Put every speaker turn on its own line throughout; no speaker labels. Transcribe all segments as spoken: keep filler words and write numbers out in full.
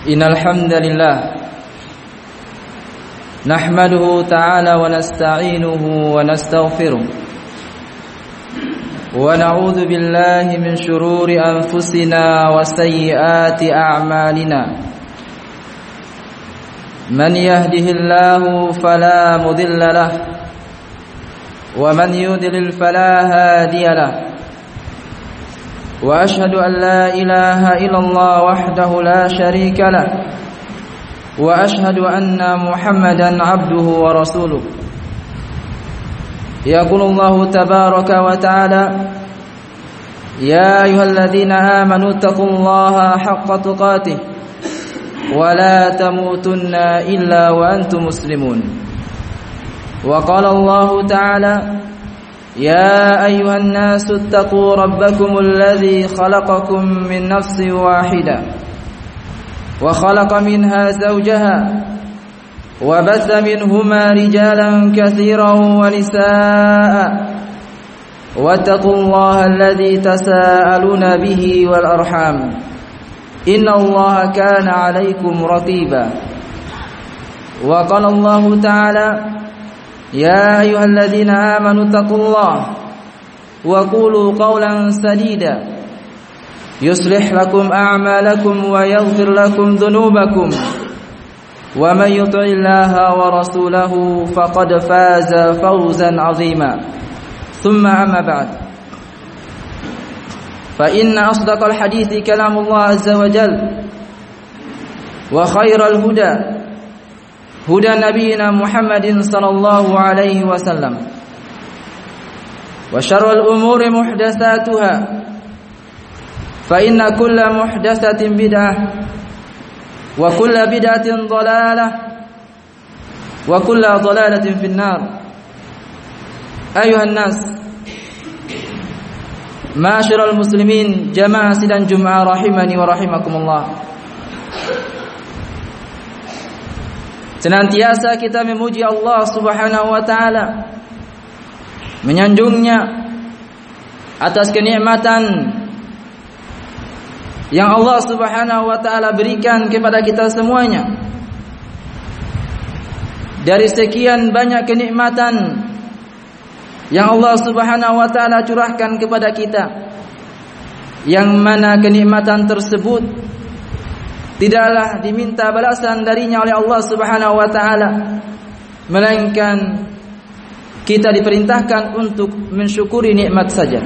Innal hamdalillah nahmaduhu ta'ala wa nasta'inuhu wa nastaghfiruh wa na'udzu billahi min shururi anfusina wa sayyiati a'malina. Man yahdihillahu fala mudilla lahu wa man yudlil fala hadiya lahu. وأشهد أن لا إله إلا الله وحده لا شريك له وأشهد أن محمدا عبده ورسوله. يقول الله تبارك وتعالى: يا أيها الذين آمنوا اتقوا الله حق تقاته ولا تموتن إلا وأنتم مسلمون. وقال الله تعالى: يا أيها الناس اتقوا ربكم الذي خلقكم من نفس واحدة وخلق منها زوجها وبث منهما رجالا كثيرا ونساء واتقوا الله الذي تساءلون به والأرحام إن الله كان عليكم رقيبا. وقال الله تعالى: يا أيها الذين آمنوا اتقوا الله وقولوا قولا سديدا يصلح لكم أعمالكم ويغفر لكم ذنوبكم ومن يطع الله ورسوله فقد فاز فوزا عظيما. ثم أما بعد، فإن أصدق الحديث كلام الله عز وجل وخير الهدى هدى نبينا محمد صلى الله عليه وسلم وشر الأمور محدثاتها فإن كل محدثة بدعة وكل بدعة ضلالة وكل ضلالة في النار. أيها الناس معاشر المسلمين جماعة sidang Jumat rahimani wa rahimakumullah. Senantiasa kita memuji Allah Subhanahu wa taala, menyanjungnya atas kenikmatan yang Allah Subhanahu wa taala berikan kepada kita semuanya. Dari sekian banyak kenikmatan yang Allah Subhanahu wa taala curahkan kepada kita, yang mana kenikmatan tersebut tidaklah diminta balasan darinya oleh Allah Subhanahu wa taala, melainkan kita diperintahkan untuk mensyukuri nikmat saja.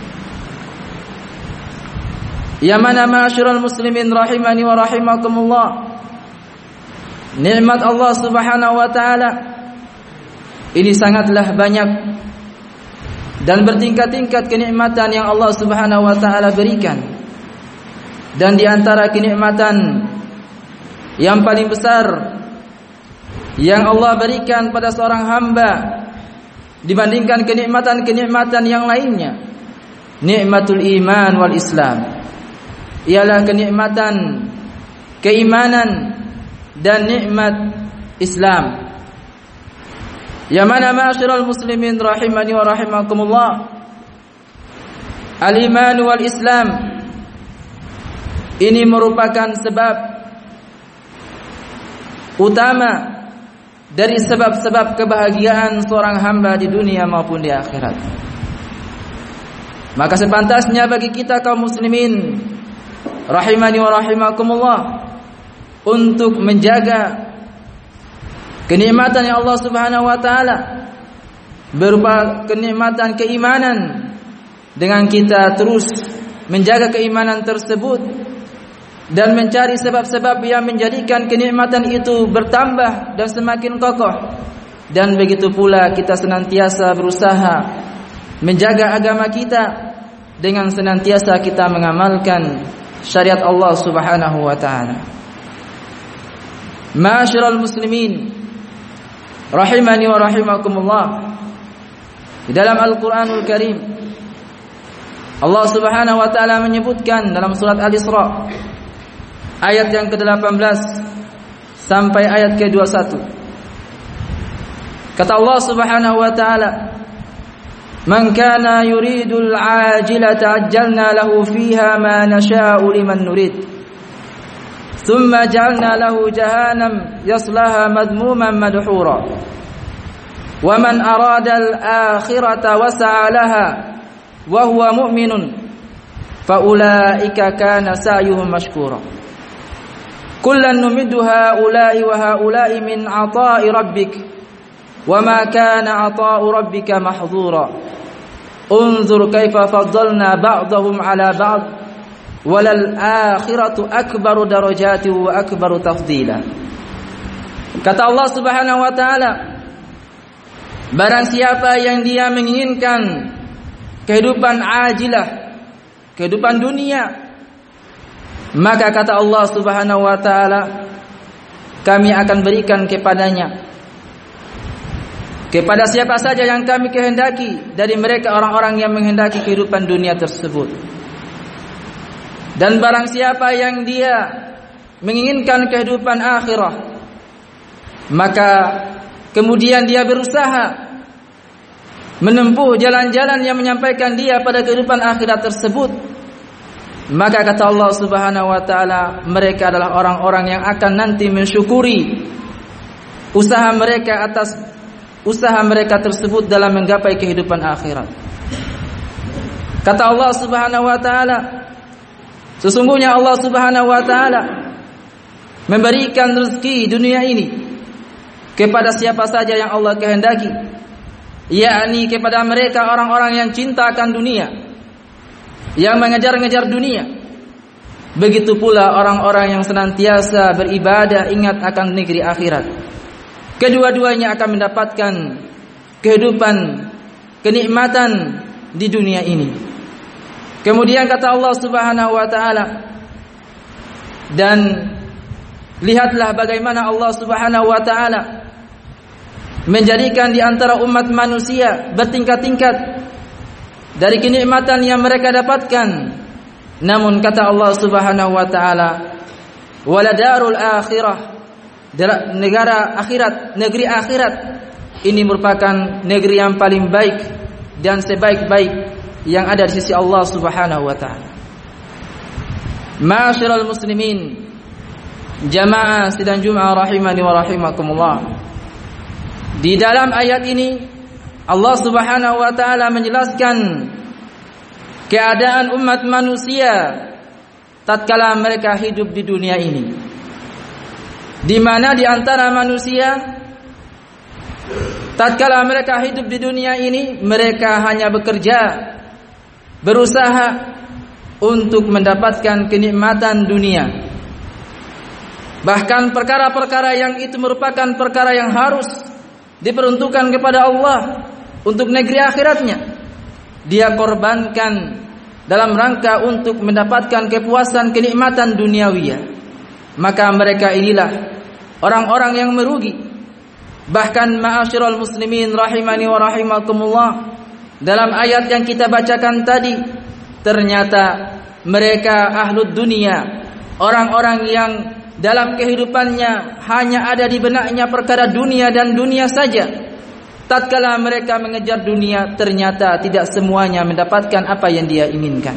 Ya mana ma'asyiral muslimin rahimani wa rahimakumullah, nikmat Allah Subhanahu wa taala ini sangatlah banyak dan bertingkat-tingkat kenikmatan yang Allah Subhanahu wa taala berikan. Dan di antara kenikmatan yang paling besar yang Allah berikan pada seorang hamba dibandingkan kenikmatan-kenikmatan yang lainnya, nikmatul iman wal Islam, ialah kenikmatan keimanan dan nikmat Islam. Ya mana ma'asyiral muslimin rahimani wa rahimakumullah, al-iman wal Islam ini merupakan sebab utama dari sebab-sebab kebahagiaan seorang hamba di dunia maupun di akhirat. Maka sepantasnya bagi kita kaum muslimin rahimani wa rahimakumullah untuk menjaga kenikmatan yang Allah Subhanahu wa taala berupa kenikmatan keimanan, dengan kita terus menjaga keimanan tersebut dan mencari sebab-sebab yang menjadikan kenikmatan itu bertambah dan semakin kokoh. Dan begitu pula kita senantiasa berusaha menjaga agama kita dengan senantiasa kita mengamalkan syariat Allah Subhanahu wa taala. Ma'asyiral muslimin rahimani wa rahimakumullah, di dalam Al-Qur'anul Karim Allah Subhanahu wa taala menyebutkan dalam surat Al-Isra ayat yang ke delapan belas sampai ayat ke dua puluh satu. Kata Allah Subhanahu wa taala: "Man kana yuridul 'ajilata 'ajjalna lahu fiha ma nasha'u liman nurid. thumma ja'alna lahu jahannam yaslaha madmuman madhura wa man arada al-akhirata wasa'a laha wa huwa mu'minun fa ulaika kana sa'yuhum mashkura kullan numiddu haula'i wa haula'i min 'ata'i rabbik wa ma kana 'ata'u rabbika mahdhura unzur kaifa faddalna ba'dahum 'ala ba'd walal akhiratu akbaru darajati wa akbaru tafdila. Kata Allah Subhanahu wa taala, barang siapa yang dia menginginkan kehidupan ajilah, kehidupan dunia, maka kata Allah Subhanahu wa taala, kami akan berikan kepadanya, kepada siapa saja yang kami kehendaki dari mereka orang-orang yang menghendaki kehidupan dunia tersebut. Dan barang siapa yang dia menginginkan kehidupan akhirah, maka kemudian dia berusaha menempuh jalan-jalan yang menyampaikan dia pada kehidupan akhirat tersebut, maka kata Allah Subhanahu wa taala, mereka adalah orang-orang yang akan nanti mensyukuri usaha mereka atas usaha mereka tersebut dalam menggapai kehidupan akhirat. Kata Allah Subhanahu wa taala, sesungguhnya Allah Subhanahu wa taala memberikan rezeki dunia ini kepada siapa saja yang Allah kehendaki, yakni kepada mereka orang-orang yang cinta akan dunia, yang mengejar-ngejar dunia. Begitu pula orang-orang yang senantiasa beribadah ingat akan negeri akhirat. Kedua-duanya akan mendapatkan kehidupan, kenikmatan di dunia ini. Kemudian kata Allah Subhanahu wa taala, dan lihatlah bagaimana Allah Subhanahu wa taala menjadikan di antara umat manusia bertingkat-tingkat dari kenikmatan yang mereka dapatkan. Namun kata Allah Subhanahu wa taala, waladarul akhirah, negara akhirat, negeri akhirat ini merupakan negeri yang paling baik dan sebaik-baik yang ada di sisi Allah Subhanahu wa taala. Ma'asyiral muslimin, jamaah sidang Jumat rahimani wa rahimakumullah. Di dalam ayat ini Allah Subhanahu wa taala menjelaskan keadaan umat manusia tatkala mereka hidup di dunia ini, di mana di antara manusia tatkala mereka hidup di dunia ini mereka hanya bekerja, berusaha untuk mendapatkan kenikmatan dunia. Bahkan perkara-perkara yang itu merupakan perkara yang harus diperuntukkan kepada Allah untuk negeri akhiratnya, dia korbankan dalam rangka untuk mendapatkan kepuasan kenikmatan duniawiyah. Maka mereka inilah orang-orang yang merugi. Bahkan ma'asyiral muslimin rahimani wa rahimakumullah, dalam ayat yang kita bacakan tadi, ternyata mereka ahlud dunia, orang-orang yang dalam kehidupannya hanya ada di benaknya perkara dunia dan dunia saja. Tatkala mereka mengejar dunia, ternyata tidak semuanya mendapatkan apa yang dia inginkan.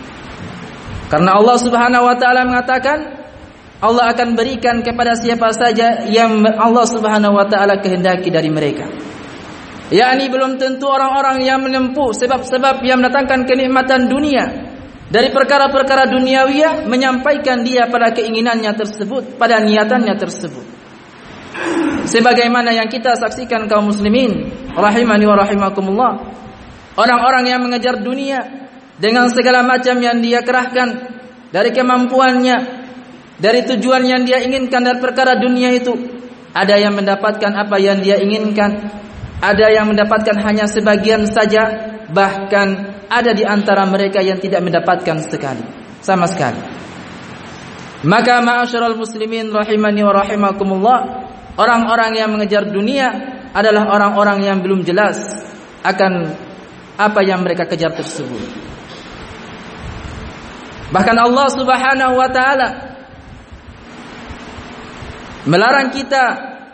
Karena Allah Subhanahu wa taala mengatakan, Allah akan berikan kepada siapa saja yang Allah Subhanahu wa taala kehendaki dari mereka. Yakni belum tentu orang-orang yang menempuh sebab-sebab yang mendatangkan kenikmatan dunia dari perkara-perkara duniawiyah menyampaikan dia pada keinginannya tersebut, pada niatannya tersebut. Sebagaimana yang kita saksikan kaum muslimin rahimani wa rahimakumullah, orang-orang yang mengejar dunia dengan segala macam yang dia kerahkan dari kemampuannya, dari tujuan yang dia inginkan dari perkara dunia itu, ada yang mendapatkan apa yang dia inginkan, ada yang mendapatkan hanya sebagian saja, bahkan ada di antara mereka yang tidak mendapatkan sekali, sama sekali. Maka ma'asyiral muslimin rahimani wa rahimakumullah, orang-orang yang mengejar dunia adalah orang-orang yang belum jelas akan apa yang mereka kejar tersebut. Bahkan Allah Subhanahu wa taala melarang kita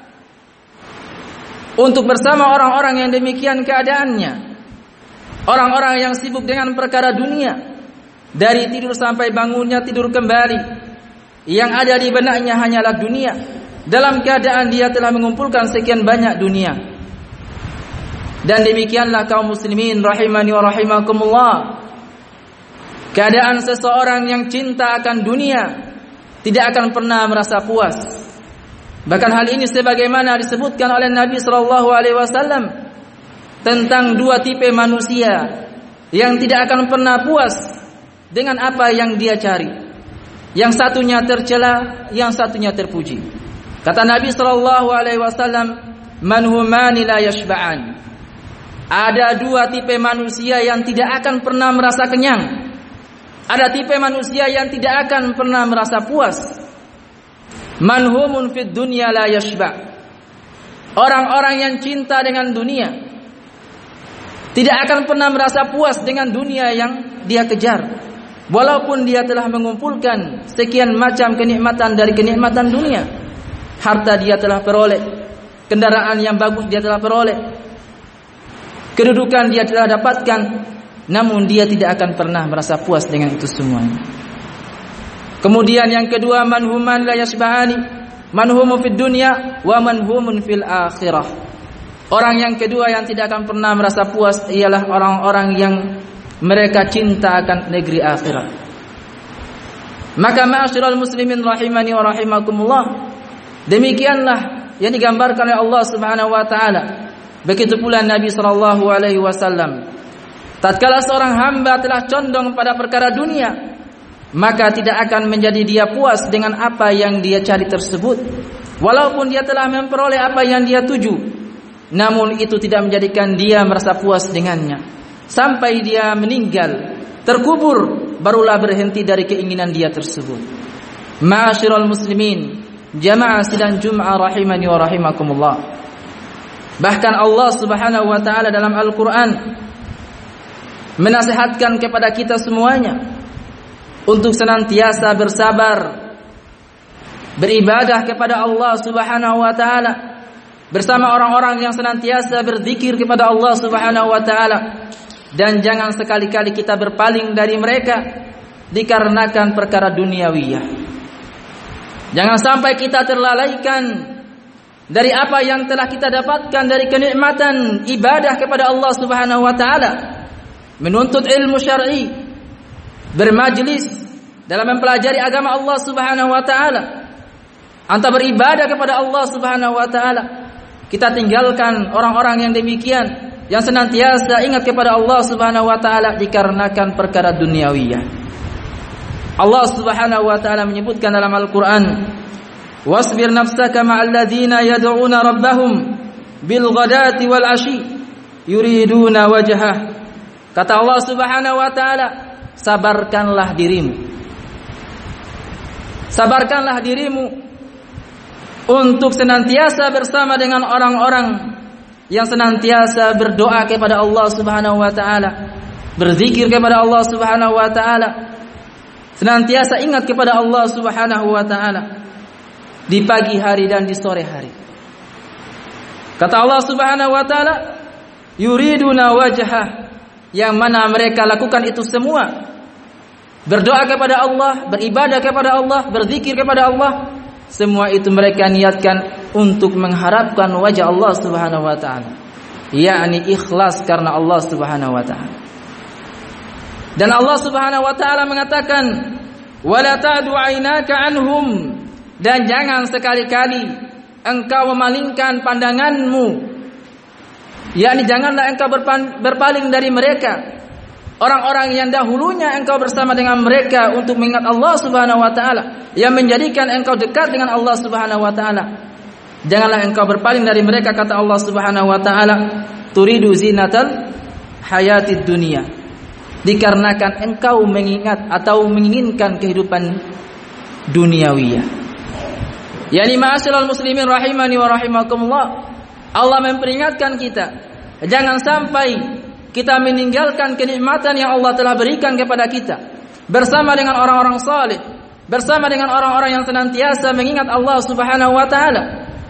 untuk bersama orang-orang yang demikian keadaannya. Orang-orang yang sibuk dengan perkara dunia, dari tidur sampai bangunnya tidur kembali, yang ada di benaknya hanyalah dunia, dalam keadaan dia telah mengumpulkan sekian banyak dunia. Dan demikianlah kaum muslimin rahimani wa rahimakumullah, keadaan seseorang yang cinta akan dunia tidak akan pernah merasa puas. Bahkan hal ini sebagaimana disebutkan oleh Nabi sallallahu alaihi wasallam tentang dua tipe manusia yang tidak akan pernah puas dengan apa yang dia cari. Yang satunya tercela, yang satunya terpuji. Kata Nabi sallallahu alaihi wasallam, "Man humani la yashba'an." Ada dua tipe manusia yang tidak akan pernah merasa kenyang. Ada tipe manusia yang tidak akan pernah merasa puas. Man humun fid dunya la yashba'. Orang-orang yang cinta dengan dunia tidak akan pernah merasa puas dengan dunia yang dia kejar, walaupun dia telah mengumpulkan sekian macam kenikmatan dari kenikmatan dunia. Harta dia telah peroleh, kendaraan yang bagus dia telah peroleh, kedudukan dia telah dapatkan, namun dia tidak akan pernah merasa puas dengan itu semuanya. Kemudian yang kedua, manhuman la yasbahani, manhumu fid dunya wa manhumun fil akhirah. Orang yang kedua yang tidak akan pernah merasa puas ialah orang-orang yang mereka cinta akan negeri akhirat. Maka ma'asyiral muslimin rahimani wa rahimakumullah, demikianlah yang digambarkan oleh Allah Subhanahu wa taala. Begitu pula Nabi sallallahu alaihi wasallam, tatkala seorang hamba telah condong pada perkara dunia, maka tidak akan menjadi dia puas dengan apa yang dia cari tersebut, walaupun dia telah memperoleh apa yang dia tuju. Namun itu tidak menjadikan dia merasa puas dengannya. Sampai dia meninggal, terkubur, barulah berhenti dari keinginan dia tersebut. Ma'asyiral muslimin, jamaah sidang Jum'ah rahimani wa rahimakumullah. Bahkan Allah Subhanahu wa taala dalam Al-Qur'an menasihatkan kepada kita semuanya untuk senantiasa bersabar, beribadah kepada Allah Subhanahu wa taala bersama orang-orang yang senantiasa berzikir kepada Allah Subhanahu wa taala, dan jangan sekali-kali kita berpaling dari mereka dikarenakan perkara duniawiyah. Jangan sampai kita terlalaikan dari apa yang telah kita dapatkan dari kenikmatan ibadah kepada Allah Subhanahu wa taala, menuntut ilmu syar'i, bermajlis dalam mempelajari agama Allah Subhanahu wa taala, antara beribadah kepada Allah Subhanahu wa taala. Kita tinggalkan orang-orang yang demikian, yang senantiasa ingat kepada Allah Subhanahu wa taala dikarenakan perkara duniawiyah. Allah Subhanahu wa taala menyebutkan dalam Al-Qur'an, "Wasbir nafsaka ma'al ladzina yad'una rabbahum bil ghadati wal 'ashi yuriduna wajhah." Kata Allah Subhanahu wa taala, sabarkanlah dirimu. Sabarkanlah dirimu untuk senantiasa bersama dengan orang-orang yang senantiasa berdoa kepada Allah Subhanahu wa taala, berzikir kepada Allah Subhanahu wa taala, senantiasa ingat kepada Allah Subhanahu wa taala di pagi hari dan di sore hari. Kata Allah Subhanahu wa taala, yuriduna wajhah, yang mana mereka lakukan itu semua, berdoa kepada Allah, beribadah kepada Allah, berzikir kepada Allah, semua itu mereka niatkan untuk mengharapkan wajah Allah Subhanahu wa taala, yakni ikhlas karena Allah Subhanahu wa taala. Dan Allah Subhanahu wa taala mengatakan, "Wala ta'du 'ainaka 'anhum," dan jangan sekali-kali engkau memalingkan pandanganmu, yakni janganlah engkau berpaling dari mereka, orang-orang yang dahulunya engkau bersama dengan mereka untuk mengingat Allah Subhanahu wa taala, yang menjadikan engkau dekat dengan Allah Subhanahu wa taala. Janganlah engkau berpaling dari mereka, kata Allah Subhanahu wa taala, turidu zinatal hayatid dunia, dikarenakan engkau mengingat atau menginginkan kehidupan duniawiyah. Yani ma'asyiral muslimin rahimani wa rahimakumullah, Allah memperingatkan kita, jangan sampai kita meninggalkan kenikmatan yang Allah telah berikan kepada kita bersama dengan orang-orang saleh, bersama dengan orang-orang yang senantiasa mengingat Allah Subhanahu wa taala,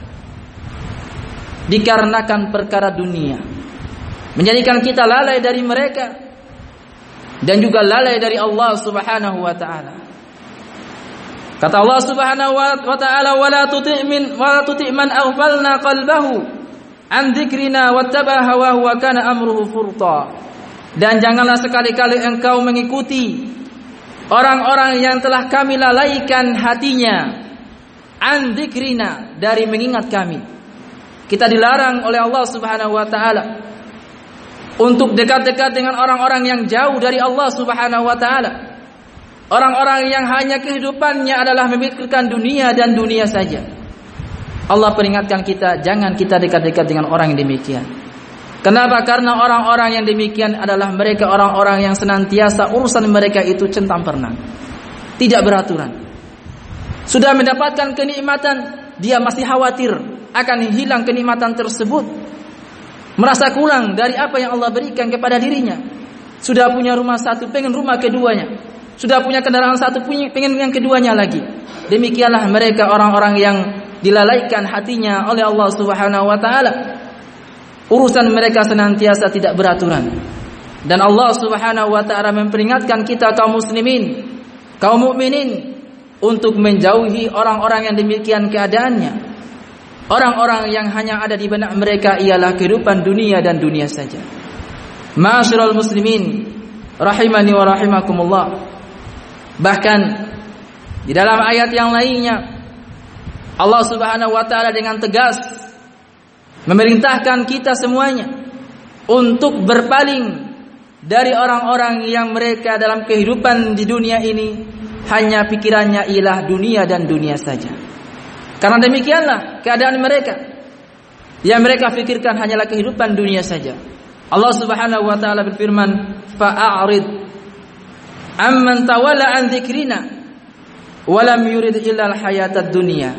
dikarenakan perkara dunia, menjadikan kita lalai dari mereka dan juga lalai dari Allah Subhanahu wa taala. Kata Allah Subhanahu wa taala, "Wala tuti' min wala tuti' man aghfalna qalbahu an dzikrina wattaba hawahu wa kana amruhu furta." Dan janganlah sekali-kali engkau mengikuti orang-orang yang telah kami lalaikan hatinya an dzikrina, dari mengingat kami. Kita dilarang oleh Allah Subhanahu wa taala untuk dekat-dekat dengan orang-orang yang jauh dari Allah Subhanahu wa taala. Orang-orang yang hanya kehidupannya adalah memikirkan dunia dan dunia saja. Allah peringatkan kita, jangan kita dekat-dekat dengan orang yang demikian. Kenapa? Karena orang-orang yang demikian adalah mereka orang-orang yang senantiasa urusan mereka itu centang perenang, tidak beraturan. Sudah mendapatkan kenikmatan, dia masih khawatir akan hilang kenikmatan tersebut, merasa kurang dari apa yang Allah berikan kepada dirinya. Sudah punya rumah satu, pengen rumah keduanya. Sudah punya kendaraan satu, pengen yang keduanya lagi. Demikianlah mereka orang-orang yang dilalaikan hatinya oleh Allah Subhanahu wa taala. Urusan mereka senantiasa tidak beraturan. Dan Allah Subhanahu wa taala memperingatkan kita kaum muslimin, kaum mukminin, untuk menjauhi orang-orang yang demikian keadaannya. Orang-orang yang hanya ada di benak mereka ialah kehidupan dunia dan dunia saja. Ma'asyiral muslimin rahimani wa rahimakumullah. Bahkan di dalam ayat yang lainnya Allah Subhanahu wa taala dengan tegas memerintahkan kita semuanya untuk berpaling dari orang-orang yang mereka dalam kehidupan di dunia ini hanya pikirannya ialah dunia dan dunia saja. Karena demikianlah keadaan mereka. Yang mereka pikirkan hanyalah kehidupan dunia saja. Allah Subhanahu wa taala berfirman, "Fa'arid amman tawalla an dzikrina wa lam yurid illa al-hayatad dunya.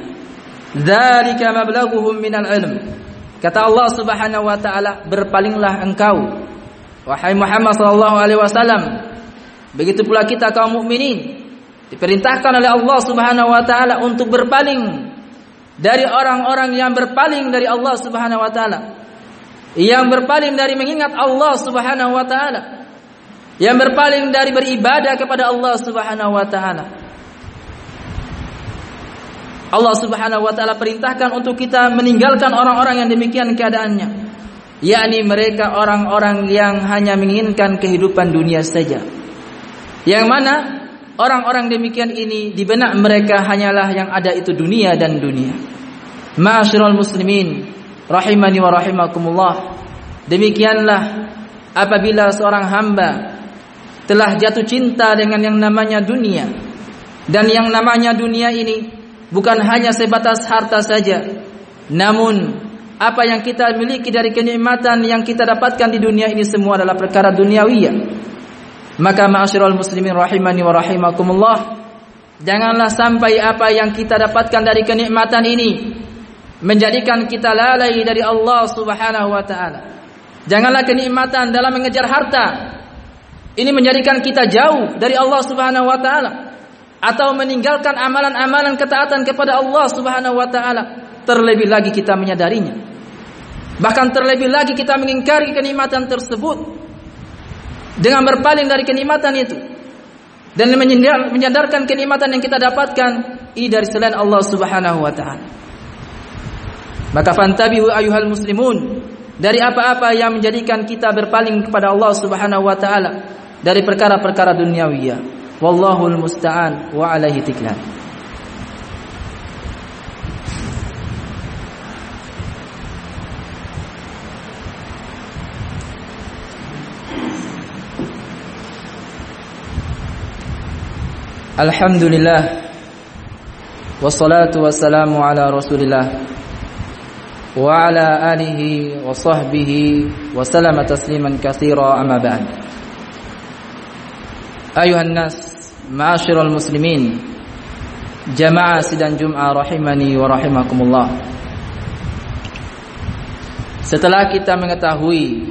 Dzalika mablaghuhum minal ilm." Kata Allah Subhanahu wa taala, berpalinglah engkau wahai Muhammad sallallahu alaihi wasallam. Begitu pula kita kaum mukminin diperintahkan oleh Allah Subhanahu wa taala untuk berpaling dari orang-orang yang berpaling dari Allah Subhanahu wa taala, yang berpaling dari mengingat Allah Subhanahu wa taala, yang berpaling dari beribadah kepada Allah Subhanahu wa taala. Allah Subhanahu wa taala perintahkan untuk kita meninggalkan orang-orang yang demikian keadaannya, yakni mereka orang-orang yang hanya menginginkan kehidupan dunia saja. Yang mana orang-orang demikian ini di benak mereka hanyalah yang ada itu dunia dan dunia. Ma'asyiral muslimin rahimani wa rahimakumullah. Demikianlah apabila seorang hamba telah jatuh cinta dengan yang namanya dunia, dan yang namanya dunia ini bukan hanya sebatas harta saja, namun apa yang kita miliki dari kenikmatan yang kita dapatkan di dunia ini semua adalah perkara duniawiyah. Maka ma'asyiral muslimin rahimani wa rahimakumullah, janganlah sampai apa yang kita dapatkan dari kenikmatan ini menjadikan kita lalai dari Allah Subhanahu wa taala. Janganlah kenikmatan dalam mengejar harta ini menjadikan kita jauh dari Allah Subhanahu wa taala, atau meninggalkan amalan-amalan ketaatan kepada Allah Subhanahu wa taala. Terlebih lagi kita menyadarinya. Bahkan terlebih lagi kita mengingkari kenikmatan tersebut dengan berpaling dari kenikmatan itu dan menyadarkan kenikmatan yang kita dapatkan ini dari selain Allah Subhanahu wa taala. Maka fantabihu ayuhal muslimun, dari apa-apa yang menjadikan kita berpaling kepada Allah Subhanahu wa taala dari perkara-perkara duniawiyah. Wallahul musta'an wa alaihi tiklan. Alhamdulillah, wassalatu wassalamu ala Rasulillah wa ala alihi wa sahbihi wa sallama tasliman katsira, amma ba'd. Ayuhan nas, ma'asyiral muslimin, jamaah sidang Jum'ah rahimani wa rahimakumullah. Setelah kita mengetahui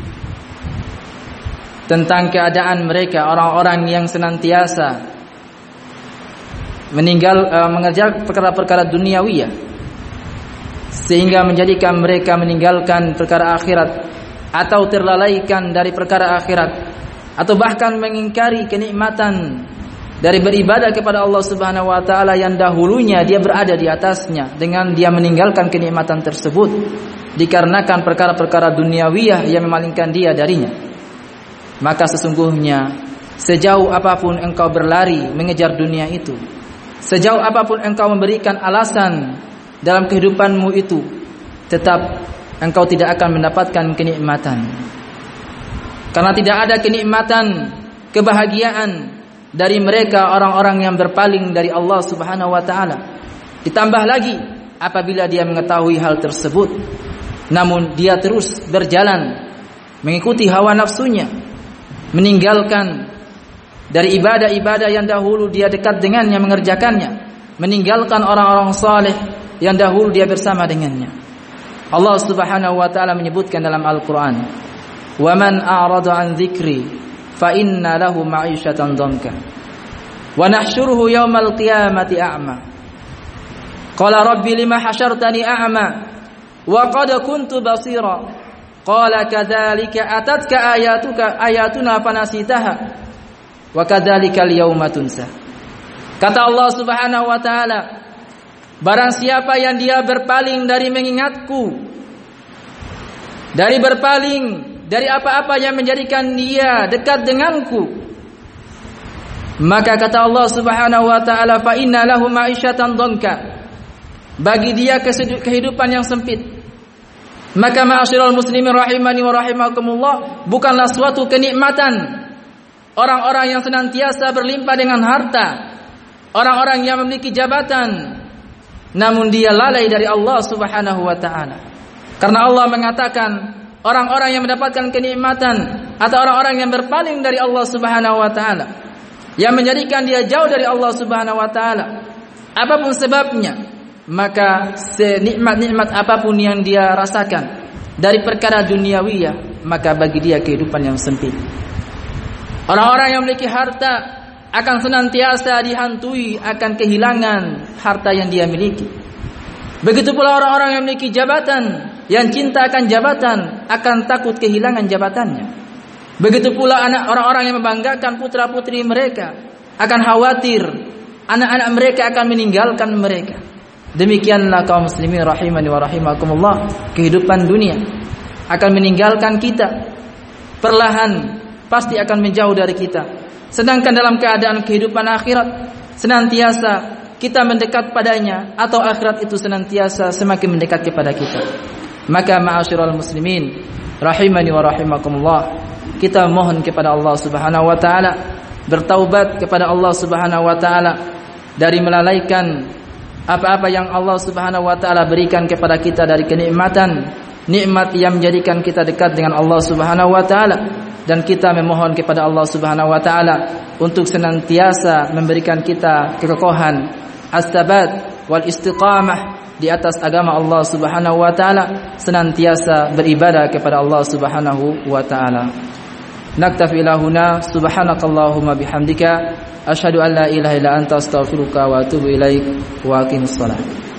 tentang keadaan mereka, orang-orang yang senantiasa meninggal uh, mengejar perkara-perkara duniawiyah sehingga menjadikan mereka meninggalkan perkara akhirat atau terlalaikan dari perkara akhirat, atau bahkan mengingkari kenikmatan dari beribadah kepada Allah Subhanahu wa taala yang dahulunya dia berada di atasnya dengan dia meninggalkan kenikmatan tersebut dikarenakan perkara-perkara duniawiyah yang memalingkan dia darinya. Maka sesungguhnya sejauh apapun engkau berlari mengejar dunia itu, sejauh apapun engkau memberikan alasan dalam kehidupanmu itu, tetap engkau tidak akan mendapatkan kenikmatan. Karena tidak ada kenikmatan, kebahagiaan dari mereka orang-orang yang berpaling dari Allah Subhanahu wa taala. Ditambah lagi apabila dia mengetahui hal tersebut, namun dia terus berjalan mengikuti hawa nafsunya, meninggalkan dari ibadah-ibadah yang dahulu dia dekat dengannya mengerjakannya, meninggalkan orang-orang saleh yang dahulu dia bersama dengannya. Allah Subhanahu wa taala menyebutkan dalam Al-Qur'an, "Wa man a'rada 'an dzikri fa inna lahu ma'isyatan dhanka wa nahsyuruhu yaumal qiyamati a'ma qala rabbi lima hasyartani a'ma wa qad kuntu basira qala kadzalika atatka ayatuka ayatuna fanasitaha wa kadzalikal yauma tunsa." Kata Allah Subhanahu wa taala, barang siapa yang dia berpaling dari mengingatku, dari berpaling dari apa-apa yang menjadikan dia dekat denganku, maka kata Allah Subhanahu wa taala, fa inna lahu ma'isyatan dhanka, bagi dia kehidupan yang sempit. Maka ma'asyiral muslimin rahimani wa rahimakumullah, bukanlah suatu kenikmatan orang-orang yang senantiasa berlimpah dengan harta, orang-orang yang memiliki jabatan, namun dia lalai dari Allah Subhanahu wa taala. Karena Allah mengatakan, orang-orang yang mendapatkan kenikmatan atau orang-orang yang berpaling dari Allah Subhanahu wa taala, yang menjadikan dia jauh dari Allah Subhanahu wa taala, apapun sebabnya, maka senikmat-nikmat apapun yang dia rasakan dari perkara duniawiyah, maka bagi dia kehidupan yang sempit. Orang-orang yang memiliki harta akan senantiasa dihantui akan kehilangan harta yang dia miliki. Begitu pula orang-orang yang memiliki jabatan, yang cinta akan jabatan, akan takut kehilangan jabatannya. Begitu pula anak orang-orang yang membanggakan putra-putri mereka, akan khawatir anak-anak mereka akan meninggalkan mereka. Demikianlah kaum muslimin rahimani wa rahimakumullah, kehidupan dunia akan meninggalkan kita, perlahan pasti akan menjauh dari kita. Sedangkan dalam keadaan kehidupan akhirat, senantiasa kita mendekat padanya, atau akhirat itu senantiasa semakin mendekat kepada kita. Maka ma'asyiral muslimin rahimani wa rahimakumullah, kita mohon kepada Allah Subhanahu wa taala, bertaubat kepada Allah Subhanahu wa taala dari melalaikan apa-apa yang Allah Subhanahu wa taala berikan kepada kita dari kenikmatan, nikmat yang menjadikan kita dekat dengan Allah Subhanahu wa taala, dan kita memohon kepada Allah Subhanahu wa taala untuk senantiasa memberikan kita kekokohan, as-sabat wal istiqamah di atas agama Allah Subhanahu wa taala, senantiasa beribadah kepada Allah Subhanahu wa taala. Naktafi lahuna, subhanakallahumma bihamdika, asyhadu an la ilaha illa anta astaghfiruka wa atubu ilaik, wa aqimus shalah.